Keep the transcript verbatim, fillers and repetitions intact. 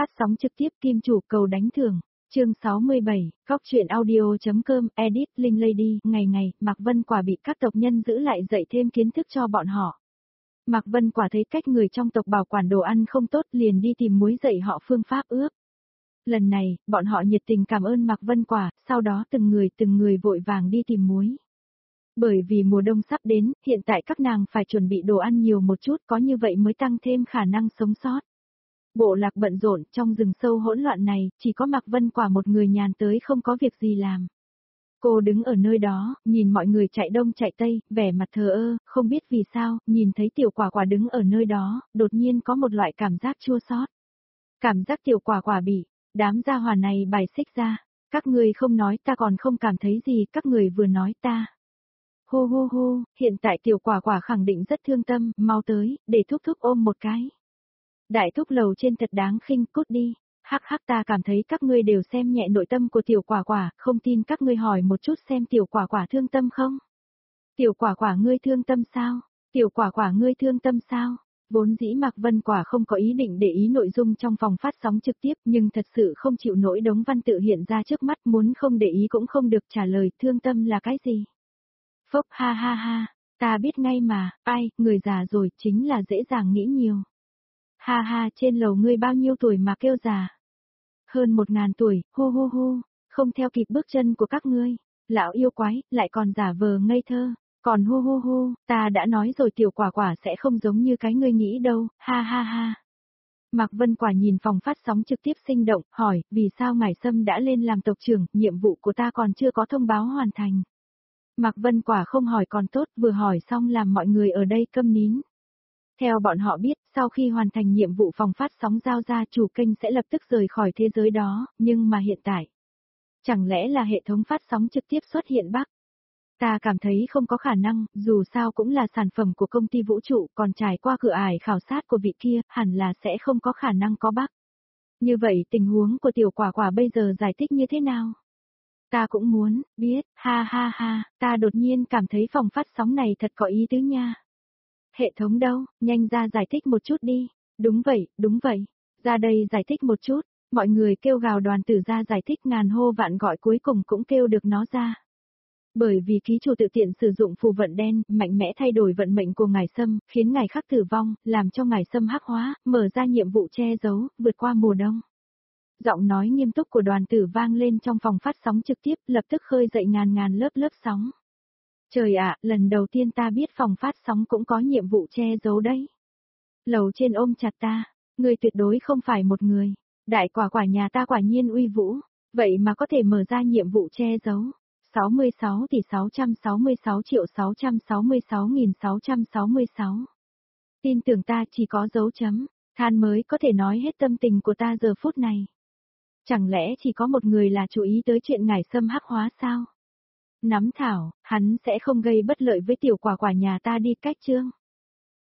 phát sóng trực tiếp Kim Chủ cầu đánh thưởng, chương sáu mươi bảy, Cóc truyện audio.com, edit, Linh Lady, ngày ngày, Mạc Vân Quả bị các tộc nhân giữ lại dạy thêm kiến thức cho bọn họ. Mạc Vân Quả thấy cách người trong tộc bảo quản đồ ăn không tốt liền đi tìm muối dạy họ phương pháp ướp. Lần này, bọn họ nhiệt tình cảm ơn Mạc Vân Quả, sau đó từng người từng người vội vàng đi tìm muối. Bởi vì mùa đông sắp đến, hiện tại các nàng phải chuẩn bị đồ ăn nhiều một chút, có như vậy mới tăng thêm khả năng sống sót. Bộ lạc bận rộn, trong rừng sâu hỗn loạn này, chỉ có Mạc Vân Quả một người nhàn tới không có việc gì làm. Cô đứng ở nơi đó, nhìn mọi người chạy đông chạy tây, vẻ mặt thờ ơ, không biết vì sao, nhìn thấy Tiểu Quả Quả đứng ở nơi đó, đột nhiên có một loại cảm giác chua xót. Cảm giác Tiểu Quả Quả bị đám gia hỏa này bài xích ra. Các người không nói ta còn không cảm thấy gì, các người vừa nói ta. Hô hô hô, hiện tại Tiểu Quả Quả khẳng định rất thương tâm, mau tới, để thúc thúc ôm một cái. Đại thúc lầu trên thật đáng khinh, cút đi. Hắc hắc, ta cảm thấy các ngươi đều xem nhẹ nội tâm của Tiểu Quả Quả, không tin các ngươi hỏi một chút xem Tiểu Quả Quả thương tâm không? Tiểu Quả Quả ngươi thương tâm sao? Tiểu Quả Quả ngươi thương tâm sao? Vốn dĩ Mạc Vân Quả không có ý định để ý nội dung trong phòng phát sóng trực tiếp, nhưng thật sự không chịu nổi đống văn tự hiện ra trước mắt, muốn không để ý cũng không được, trả lời thương tâm là cái gì? Phốc ha ha ha, ta biết ngay mà, ai, người già rồi chính là dễ dàng nghĩ nhiều. Ha ha, trên lầu ngươi bao nhiêu tuổi mà kêu già? Hơn một ngàn tuổi, hô hô hô, không theo kịp bước chân của các ngươi. Lão yêu quái, lại còn giả vờ ngây thơ. Còn hô hô hô, ta đã nói rồi Tiểu Quả Quả sẽ không giống như cái ngươi nghĩ đâu, ha ha ha. Mạc Vân Quả nhìn phòng phát sóng trực tiếp sinh động, hỏi, vì sao Ngải Sâm đã lên làm tộc trưởng, nhiệm vụ của ta còn chưa có thông báo hoàn thành. Mạc Vân Quả không hỏi còn tốt, vừa hỏi xong làm mọi người ở đây câm nín. Theo bọn họ biết, sau khi hoàn thành nhiệm vụ phòng phát sóng giao ra, chủ kênh sẽ lập tức rời khỏi thế giới đó, nhưng mà hiện tại, chẳng lẽ là hệ thống phát sóng trực tiếp xuất hiện bug? Ta cảm thấy không có khả năng, dù sao cũng là sản phẩm của công ty vũ trụ, còn trải qua cửa ải khảo sát của vị kia, hẳn là sẽ không có khả năng có bug. Như vậy tình huống của Tiểu Quả Quả bây giờ giải thích như thế nào? Ta cũng muốn biết, ha ha ha, ta đột nhiên cảm thấy phòng phát sóng này thật có ý tứ nha. Hệ thống đâu, nhanh ra giải thích một chút đi. Đúng vậy, đúng vậy. Ra đây giải thích một chút. Mọi người kêu gào đoàn tử ra giải thích, ngàn hô vạn gọi cuối cùng cũng kêu được nó ra. Bởi vì ký chủ tự tiện sử dụng phù vận đen, mạnh mẽ thay đổi vận mệnh của Ngải Sâm, khiến Ngải Khắc tử vong, làm cho Ngải Sâm hắc hóa, mở ra nhiệm vụ che giấu, vượt qua mùa đông. Giọng nói nghiêm túc của đoàn tử vang lên trong phòng phát sóng trực tiếp, lập tức khơi dậy ngàn ngàn lớp lớp sóng. Trời ạ, lần đầu tiên ta biết phòng phát sóng cũng có nhiệm vụ che giấu đấy. Lầu trên ôm chặt ta, người tuyệt đối không phải một người. Đại Quả Quả nhà ta quả nhiên uy vũ, vậy mà có thể mở ra nhiệm vụ che giấu. sáu mươi sáu tỷ sáu trăm sáu mươi sáu triệu sáu trăm sáu mươi sáu nghìn sáu trăm sáu mươi sáu. Tin tưởng ta chỉ có dấu chấm, than mới có thể nói hết tâm tình của ta giờ phút này. Chẳng lẽ chỉ có một người là chú ý tới chuyện Ngải Sâm hắc hóa sao? Nắm thảo, hắn sẽ không gây bất lợi với Tiểu Quả Quả nhà ta đi cách chương.